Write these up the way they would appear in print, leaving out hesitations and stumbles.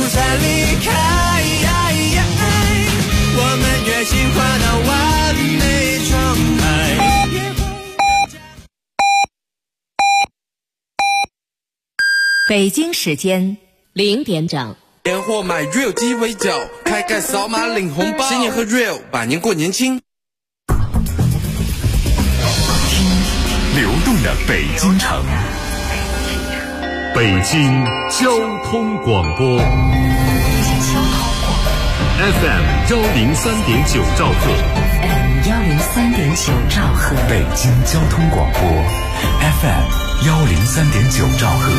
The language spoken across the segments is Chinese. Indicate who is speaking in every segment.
Speaker 1: 再离开，我们约定画到完美状态。
Speaker 2: 北京时间0点整。
Speaker 1: 年货买 Real 鸡尾酒，开盖扫码领红包，新年喝 Real， 百年过年轻。
Speaker 3: 流动的北京城，北京交通广播 FM 103.9兆赫，
Speaker 2: 103.9兆赫，
Speaker 3: 北京交通广播 FM 103.9兆赫。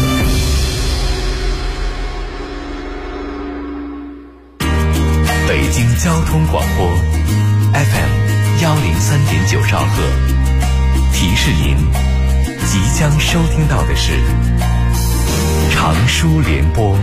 Speaker 3: 北京交通广播 FM 103.9兆赫，提示您即将收听到的是长舒联播。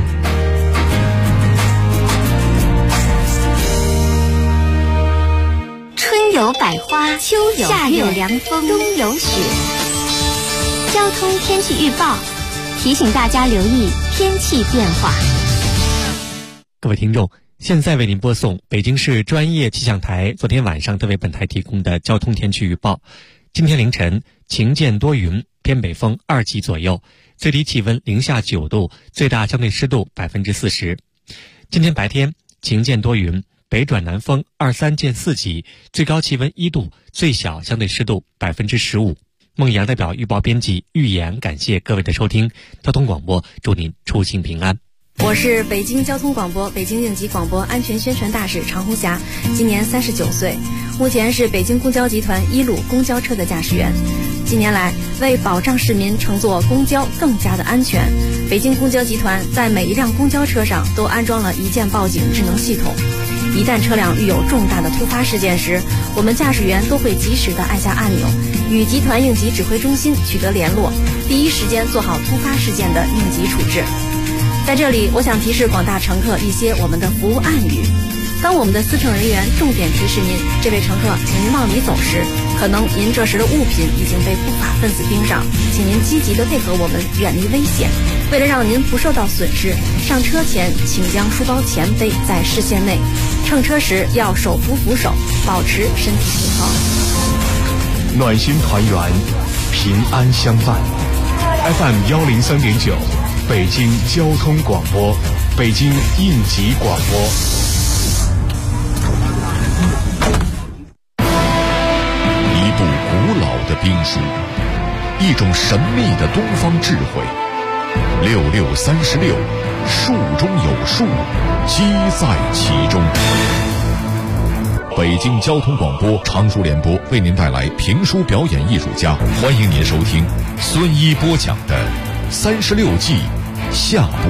Speaker 4: 春有百花，秋有夏有凉风，冬有雪。交通天气预报提醒大家留意天气变化。
Speaker 5: 各位听众，现在为您播送北京市专业气象台昨天晚上特为本台提供的交通天气预报。今天凌晨晴间多云，偏北风2级左右，最低气温零下9度，最大相对湿度40%。今天白天晴间多云，北转南风2、3见4级，最高气温1度，最小相对湿度15%。孟阳代表预报编辑预言，感谢各位的收听。交通广播祝您出行平安。
Speaker 6: 我是北京交通广播北京应急广播安全宣传大使常红霞，今年39岁，目前是北京公交集团1路公交车的驾驶员。近年来，为保障市民乘坐公交更加的安全，北京公交集团在每一辆公交车上都安装了一键报警智能系统。一旦车辆遇有重大的突发事件时，我们驾驶员都会及时的按下按钮，与集团应急指挥中心取得联络，第一时间做好突发事件的应急处置。在这里，我想提示广大乘客一些我们的服务暗语。当我们的司乘人员重点提示您，这位乘客，请您往里走时，可能您这时的物品已经被不法分子盯上，请您积极的配合我们，远离危险。为了让您不受到损失，上车前请将书包前背在视线内，乘车时要手扶扶手，保持身体平衡。
Speaker 3: 暖心团圆，平安相伴。FM 103.9，北京交通广播，北京应急广播。一部古老的兵书，一种神秘的东方智慧。6636，术中有术，机在其中。北京交通广播常熟联播为您带来评书表演艺术家，欢迎您收听孙一播讲的36计下部。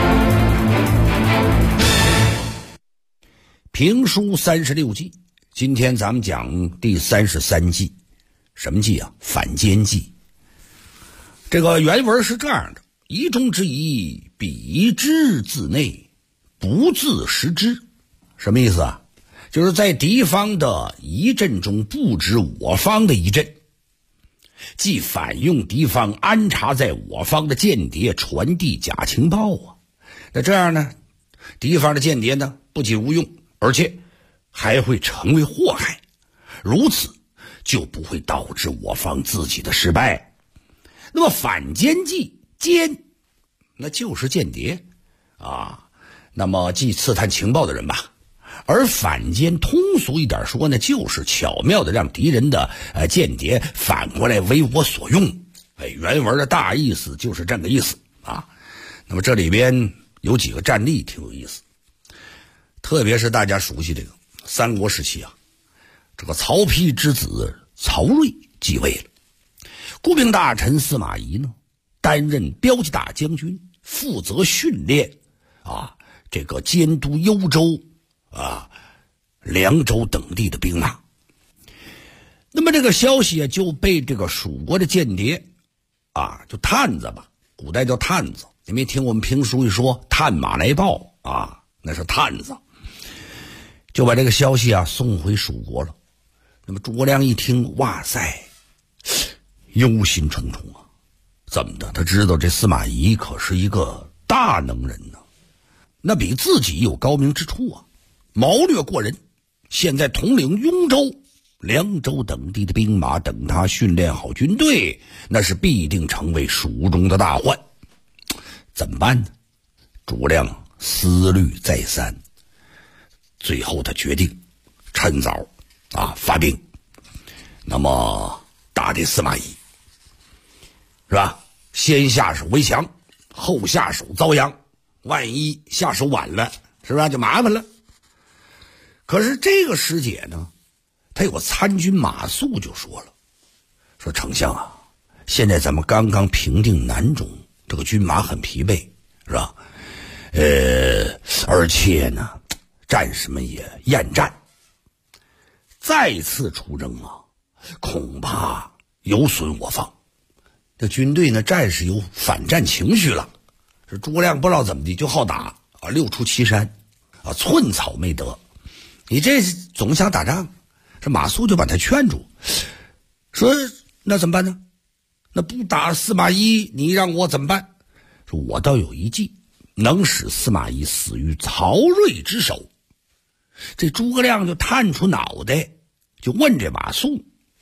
Speaker 7: 评书36计，今天咱们讲第33计。什么计啊？反间计。这个原文是这样的：疑中之疑，彼之自内，不自识之。什么意思啊？就是在敌方的一阵中布置我方的一阵，即反用敌方安插在我方的间谍传递假情报啊。那这样呢，敌方的间谍呢不仅无用，而且还会成为祸害，如此就不会导致我方自己的失败。那么反间计，间那就是间谍啊，那么即刺探情报的人吧。而反间通俗一点说呢，就是巧妙的让敌人的间谍反过来为我所用。原文的大意思就是这个意思啊。那么这里边有几个战例挺有意思，特别是大家熟悉这个三国时期啊，这个曹丕之子曹睿继位了，顾命大臣司马懿呢担任骠骑大将军，负责训练这个监督幽州凉州等地的兵马。那么这个消息就被这个蜀国的间谍就探子吧，古代叫探子，你没听我们评书一说探马来报那是探子，就把这个消息送回蜀国了。那么诸葛亮一听，哇塞，忧心忡忡啊！怎么的？他知道这司马懿可是一个大能人呢， 那比自己有高明之处啊，谋略过人。现在统领雍州、凉州等地的兵马，等他训练好军队，那是必定成为蜀中的大患。怎么办呢？诸葛亮思虑再三，最后他决定趁早发兵，那么打这司马懿，是吧？先下手为强，后下手遭殃，万一下手晚了，是不是就麻烦了？可是这个时节呢，他有个参军马谡就说了，说丞相啊，现在咱们刚刚平定南中，这个军马很疲惫，是吧？而且呢，战士们也厌战，再次出征啊，恐怕有损我方。这军队呢，战士有反战情绪了。这诸葛亮不知道怎么的就好打啊，六出祁山啊，寸草没得。你这总想打仗，这马谡就把他劝住，说那怎么办呢？那不打司马懿，你让我怎么办？说我倒有一计，能使司马懿死于曹睿之手。这诸葛亮就探出脑袋，就问这马谡，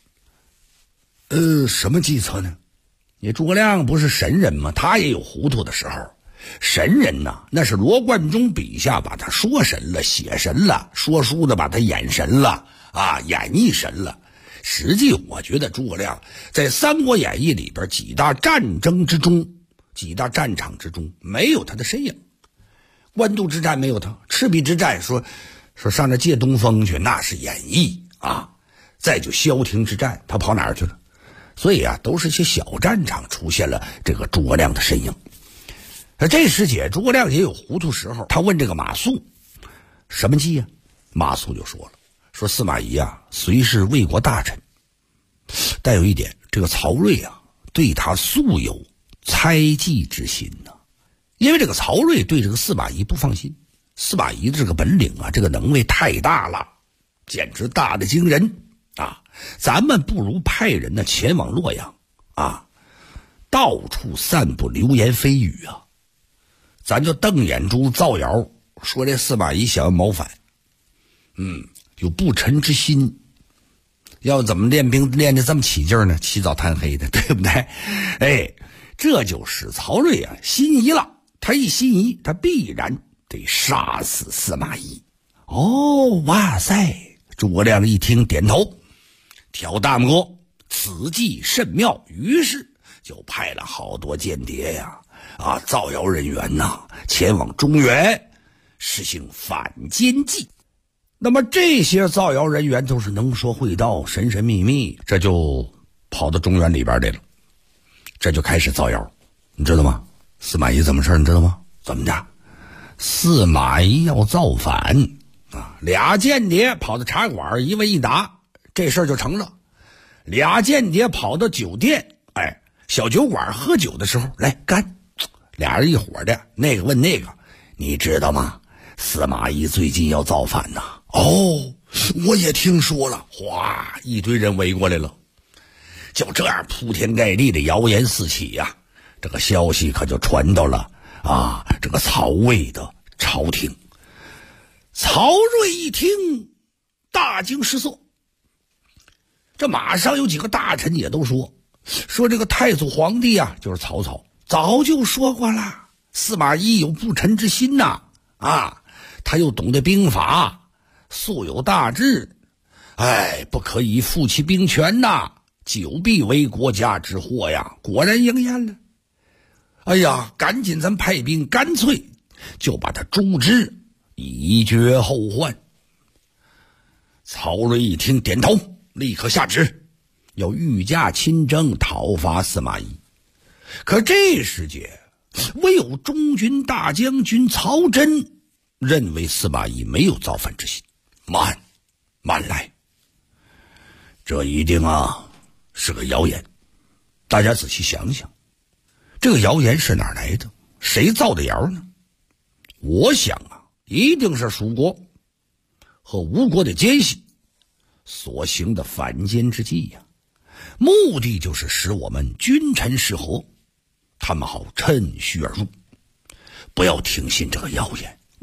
Speaker 7: 什么计策呢？你诸葛亮不是神人吗？他也有糊涂的时候。神人呐，那是罗贯中笔下把他说神了、写神了，说书的把他演神了演绎神了。实际我觉得诸葛亮在《三国演义》里边几大战争之中、几大战场之中没有他的身影。官渡之战没有他，赤壁之战说上那借东风去，那是演绎再就萧亭之战，他跑哪儿去了？所以都是些小战场出现了这个诸葛亮的身影。这时节诸葛亮也有糊涂时候，他问这个马谡什么计呀？马谡就说了，说司马懿虽是魏国大臣，但有一点，这个曹睿对他素有猜忌之心呢。因为这个曹睿对这个司马懿不放心，司马懿的这个本领这个能力太大了，简直大的惊人咱们不如派人呢前往洛阳到处散布流言蜚语咱就瞪眼珠造谣，说这司马懿想要谋反，有不臣之心。要怎么练兵练得这么起劲呢？起早贪黑的，对不对？这就使曹睿心仪了。他一心仪，他必然得杀死司马懿。哇塞！诸葛亮一听点头，挑大拇哥，此计甚妙。于是就派了好多间谍造谣人员前往中原实行反间计。那么这些造谣人员都是能说会道、神神秘秘，这就跑到中原里边来了，这就开始造谣。你知道吗？司马懿怎么事你知道吗？怎么着？司马懿要造反俩间谍跑到茶馆，一问一答，这事儿就成了。俩间谍跑到酒店，小酒馆喝酒的时候，来干，俩人一伙的，那个问那个，你知道吗？司马懿最近要造反我也听说了。哗，一堆人围过来了，就这样铺天盖地的谣言四起这个消息可就传到了这个曹魏的朝廷。曹睿一听大惊失色，这马上有几个大臣也都说这个太祖皇帝就是曹操，早就说过了，司马懿有不臣之心他又懂得兵法，素有大志，不可以负其兵权久必为国家之祸呀。果然应验了。赶紧咱派兵，干脆就把他诛之，以绝后患。曹睿一听点头，立刻下旨要御驾亲征，讨伐司马懿。可这时节唯有中军大将军曹真认为司马懿没有造反之心，慢来，这一定是个谣言。大家仔细想想，这个谣言是哪儿来的？谁造的谣呢？我想一定是蜀国和吴国的奸细所行的反间之计目的就是使我们君臣失和，他们好趁虚而入。不要听信这个谣言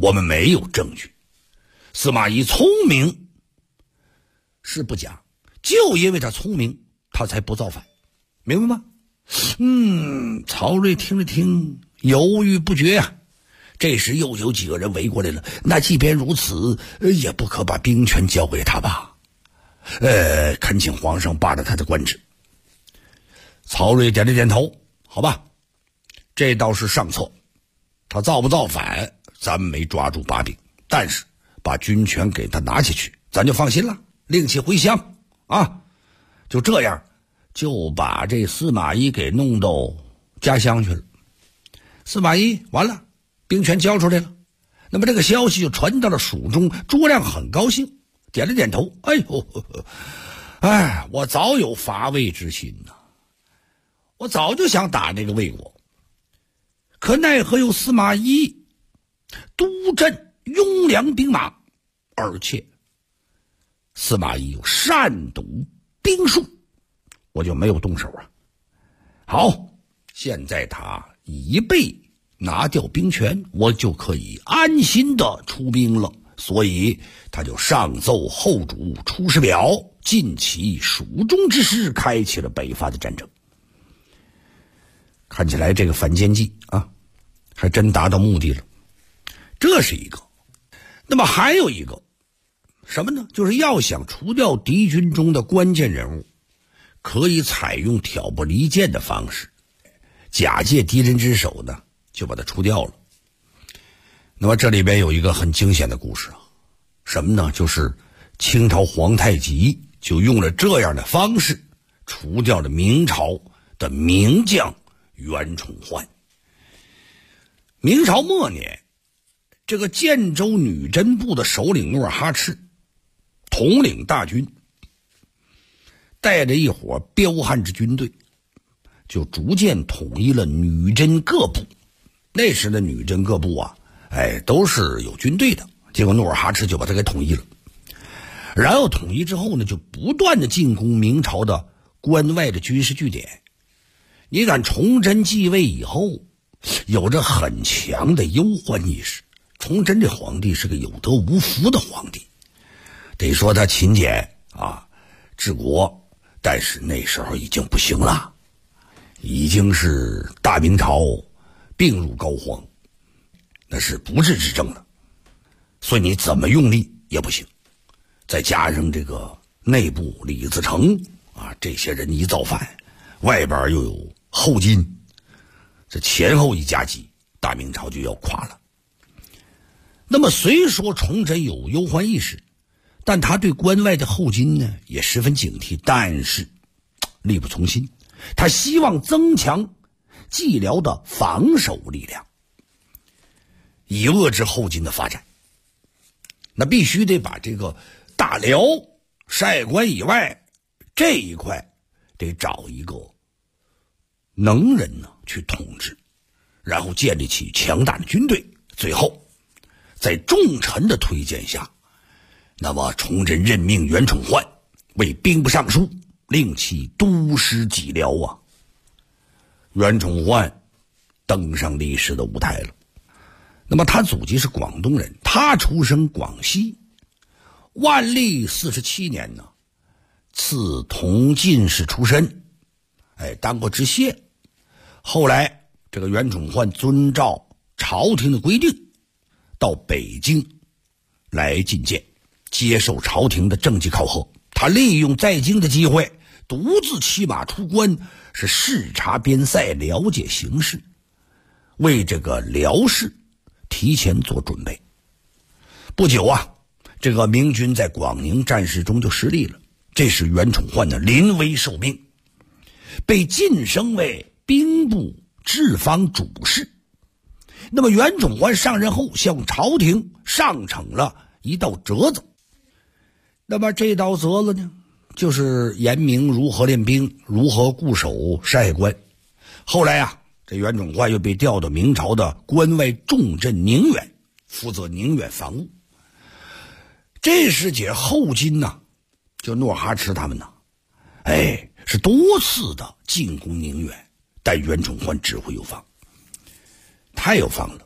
Speaker 7: 我们没有证据。司马懿聪明是不假，就因为他聪明，他才不造反，明白吗？曹睿听了听，犹豫不决啊。这时又有几个人围过来了，那即便如此，也不可把兵权交给他吧？恳请皇上罢了他的官职。曹睿点了点头，好吧，这倒是上策。他造不造反，咱们没抓住把柄，但是把军权给他拿下去，咱就放心了，另起回乡啊。就这样，就把这司马懿给弄到家乡去了。司马懿完了，兵权交出来了。那么这个消息就传到了蜀中，诸葛亮很高兴，点了点头。我早有伐魏之心呐，我早就想打那个魏国，可奈何有司马懿督镇雍凉兵马，而且司马懿有善赌兵术，我就没有动手啊。好，现在他已被拿掉兵权，我就可以安心的出兵了。所以他就上奏后主出师表，尽其蜀中之师，开启了北伐的战争。看起来这个反间计啊，还真达到目的了。这是一个。那么还有一个什么呢？就是要想除掉敌军中的关键人物，可以采用挑拨离间的方式，假借敌人之手呢，就把它除掉了。那么这里边有一个很惊险的故事啊，什么呢？就是清朝皇太极就用了这样的方式除掉了明朝的名将袁崇焕。明朝末年，这个建州女真部的首领努尔哈赤统领大军，带着一伙彪悍之军队，就逐渐统一了女真各部。那时的女真各部啊，都是有军队的，结果努尔哈赤就把它给统一了。然后统一之后呢，就不断的进攻明朝的关外的军事据点。你看崇祯继位以后，有着很强的忧患意识。崇祯这皇帝是个有德无福的皇帝，得说他勤俭啊，治国，但是那时候已经不行了，已经是大明朝病入膏肓，那是不治之症了。所以你怎么用力也不行。再加上这个内部李自成啊，这些人一造反，外边又有后金，这前后一夹击，大明朝就要垮了。那么虽说崇祯有忧患意识，但他对关外的后金呢也十分警惕，但是力不从心。他希望增强蓟辽的防守力量，以遏制后金的发展。那必须得把这个大辽、塞关以外这一块得找一个能人呢去统治，然后建立起强大的军队。最后在重臣的推荐下，那么崇祯任命袁崇焕为兵部尚书，令其督师蓟辽啊。袁崇焕登上历史的舞台了。那么他祖籍是广东人，他出生广西，万历47年呢，赐同进士出身，当过知县。后来这个袁崇焕遵照朝廷的规定，到北京来觐见，接受朝廷的政绩考核。他利用在京的机会，独自骑马出关，是视察边塞，了解形势，为这个辽事提前做准备。不久啊，这个明军在广宁战事中就失利了，这时袁崇焕呢临危受命，被晋升为兵部治方主事。那么袁崇焕上任后，向朝廷上呈了一道折子。那么这道折子呢，就是言明如何练兵，如何固守塞关。后来啊，这袁崇焕又被调到明朝的关外重镇宁远，负责宁远防务。这时节后金呢，就努尔哈赤他们呢，是多次的进攻宁远，但袁崇焕指挥有方，太有方了。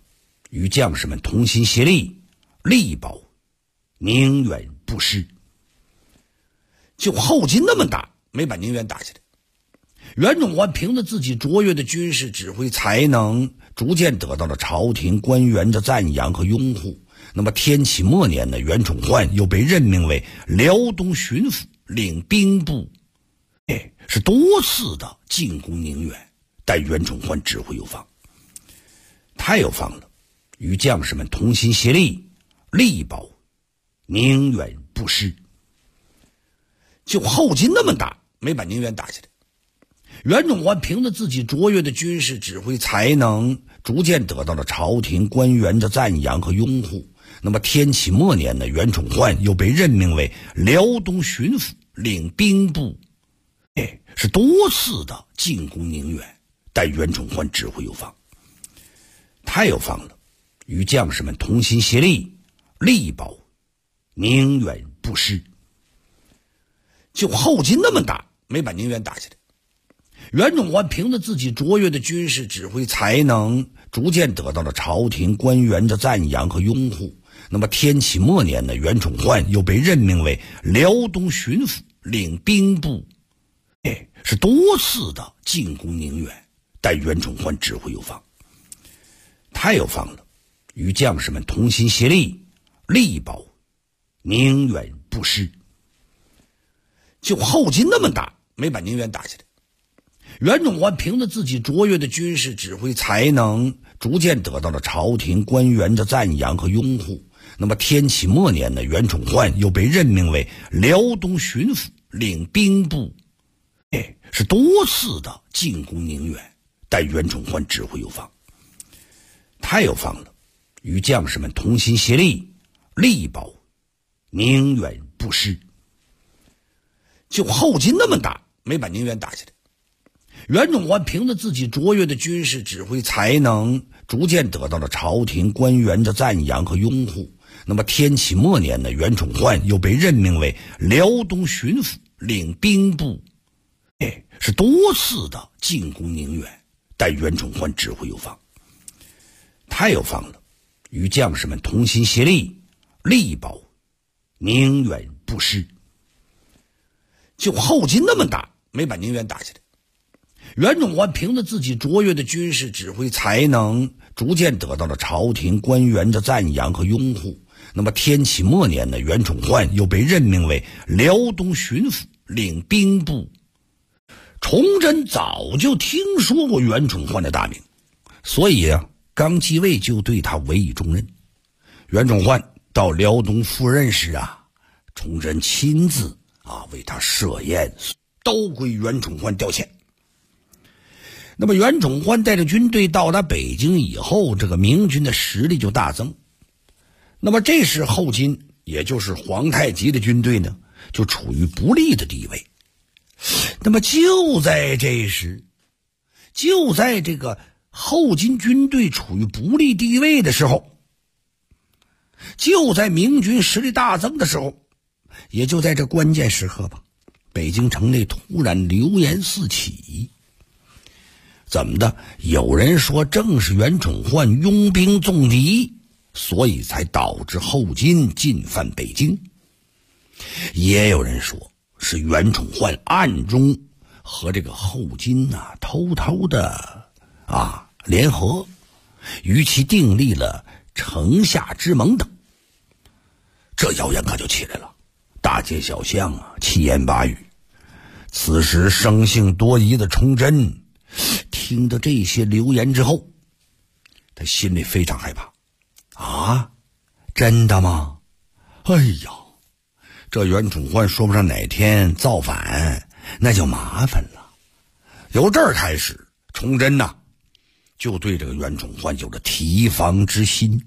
Speaker 7: 与将士们同心协力，力保宁远不失。就后金那么打，没把宁远打下来。袁崇焕凭着自己卓越的军事指挥才能，逐渐得到了朝廷官员的赞扬和拥护。那么天启末年呢，袁崇焕又被任命为辽东巡抚，领兵部，是多次的进攻宁远，但袁崇焕指挥有方，太有方了，与将士们同心协力，力保宁远不失。就后金那么打，没把宁远打下来。袁崇焕凭着自己卓越的军事指挥才能，逐渐得到了朝廷官员的赞扬和拥护。那么天启末年呢，袁崇焕又被任命为辽东巡抚，领兵部，是多次的进攻宁远，但袁崇焕指挥有方，太有方了，与将士们同心协力，力保宁远不失。就后金那么打，没把宁远打下来。袁崇焕凭着自己卓越的军事指挥才能，逐渐得到了朝廷官员的赞扬和拥护。那么天启末年呢，袁崇焕又被任命为辽东巡抚，领兵部，是多次的进攻宁远，但袁崇焕指挥有方，太有方了，与将士们同心协力，力保宁远不失。就后金那么打，没把宁远打下来。袁崇焕凭着自己卓越的军事指挥才能，逐渐得到了朝廷官员的赞扬和拥护。那么天启末年呢，袁崇焕又被任命为辽东巡抚，领兵部，是多次的进攻宁远，但袁崇焕指挥有方，太有方了，与将士们同心协力，力保宁远不失。就后金那么打，没把宁远打下来。袁崇焕凭着自己卓越的军事指挥才能，逐渐得到了朝廷官员的赞扬和拥护。那么天启末年呢，袁崇焕又被任命为辽东巡抚，领兵部，是多次的进攻宁远，但袁崇焕指挥有方，太有方了，与将士们同心协力，力保宁远不失。就后金那么打，没把宁远打下来。袁崇焕凭着自己卓越的军事指挥才能，逐渐得到了朝廷官员的赞扬和拥护。那么天启末年呢，袁崇焕又被任命为辽东巡抚，领兵部。崇祯早就听说过袁崇焕的大名，所以刚继位就对他委以重任。袁崇焕到辽东赴任时崇祯亲自为他设宴，都归袁崇焕调遣。那么袁崇焕带着军队到达北京以后，这个明军的实力就大增。那么这时后金，也就是皇太极的军队呢，就处于不利的地位。那么就在这时，就在这个后金军队处于不利地位的时候，就在明军实力大增的时候，也就在这关键时刻吧，北京城内突然流言四起。怎么的？有人说正是袁崇焕拥兵纵敌，所以才导致后金进犯北京。也有人说是袁崇焕暗中和这个后金偷偷的联合，与其订立了城下之盟等。这谣言可就起来了，大街小巷七言八语。此时生性多疑的崇祯听到这些流言之后，他心里非常害怕。真的吗？哎呀，这袁崇焕说不上哪天造反，那就麻烦了。由这儿开始，崇祯就对这个袁崇焕有了提防之心。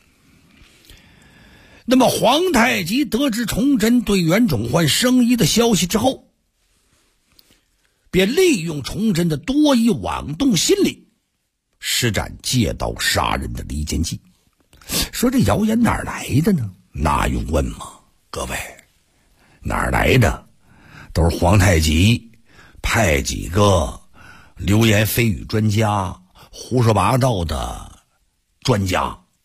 Speaker 7: 那么皇太极得知崇祯对袁崇焕生疑的消息之后，便利用崇祯的多疑妄动心理，施展借刀杀人的离间计。说这谣言哪儿来的呢？那用问吗？各位，哪儿来的？都是皇太极派几个流言蜚语专家、胡说八道的专家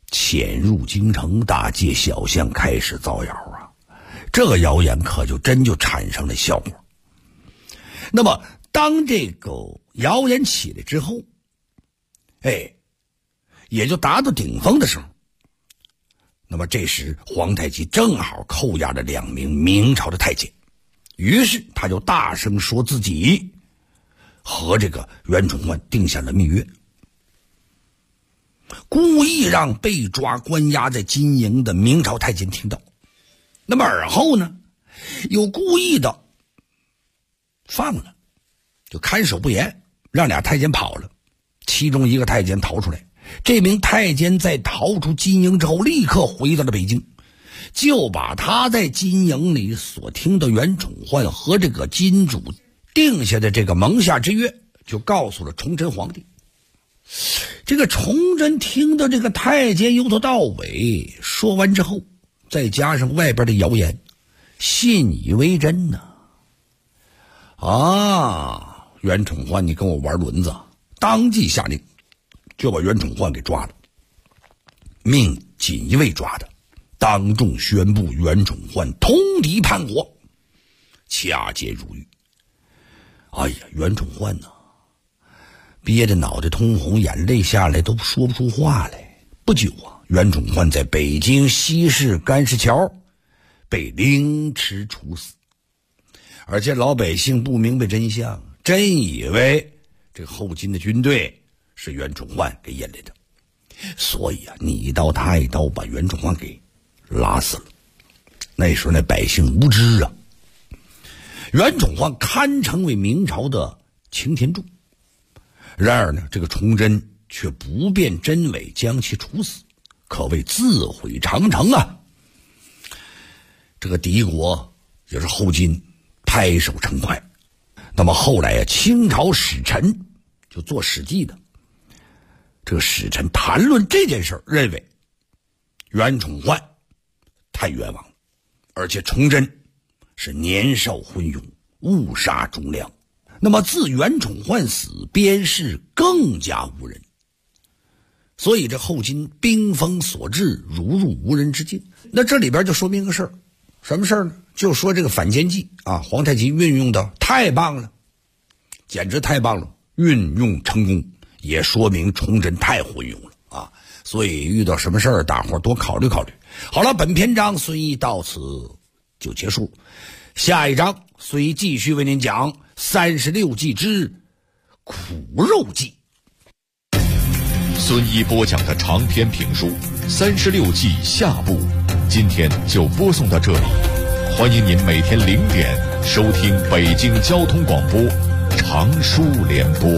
Speaker 7: 潜入京城，大街小巷开始造谣啊，这个谣言可就真就产生了效果。那么当这个谣言起来之后，也就达到顶峰的时候，那么这时皇太极正好扣押了2名明朝的太监，于是他就大声说自己和这个袁崇焕定下了密约，故意让被抓关押在金营的明朝太监听到。那么而后呢，又故意的放了，就看守不严，让俩太监跑了，其中一个太监逃出来。这名太监在逃出金营之后，立刻回到了北京，就把他在金营里所听的袁崇焕和这个金主定下的这个盟下之约，就告诉了崇祯皇帝。这个崇祯听到这个太监由头到尾说完之后，再加上外边的谣言，信以为真呢。袁崇焕你跟我玩轮子，当即下令就把袁崇焕给抓了，命锦衣卫抓的，当众宣布袁崇焕通敌叛国，掐节入狱。袁崇焕呢，憋得脑袋通红，眼泪下来都说不出话来。不久袁崇焕在北京西市干市桥被凌迟处死，而且老百姓不明白真相，真以为这个后金的军队是袁崇焕给引来的，所以你一刀他一刀把袁崇焕给拉死了。那时候那百姓无知啊，袁崇焕堪称为明朝的擎天柱。然而呢，这个崇祯却不辨真伪，将其处死，可谓自毁长城啊。这个敌国也是后金拍手称快。那么后来清朝使臣就做史记的，这个使臣谈论这件事，认为袁崇焕太冤枉了，而且崇祯是年少昏庸，误杀忠良。那么自袁崇焕死，边事更加无人，所以这后金兵锋所至，如入无人之境。那这里边就说明个事儿，什么事儿呢？就说这个反间计皇太极运用的太棒了，简直太棒了，运用成功，也说明崇祯太昏庸了所以遇到什么事儿，大伙多考虑考虑。好了，本篇章孙毅到此就结束，下一章孙毅继续为您讲36计之苦肉计。
Speaker 3: 孙一播讲的长篇评书《36计》下部，今天就播送到这里。欢迎您每天0点收听北京交通广播长书联播。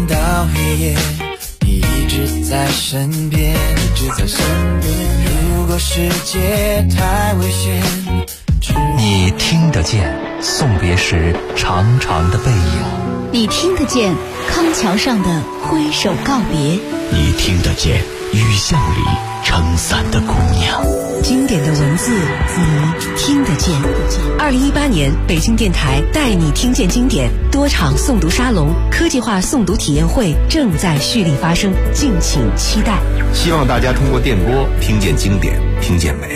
Speaker 8: 到黑夜，你一直在身边，一直在身边。如果世界太危险，
Speaker 3: 你听得见送别时长长的背影，
Speaker 2: 你听得见康桥上的挥手告别，
Speaker 3: 你听得见雨巷里撑伞的姑娘。
Speaker 2: 经典的文字你听得见。2018年北京电台带你听见经典多场诵读沙龙、科技化诵读体验会正在蓄力发生，敬请期待。
Speaker 9: 希望大家通过电波听见经典，听见美。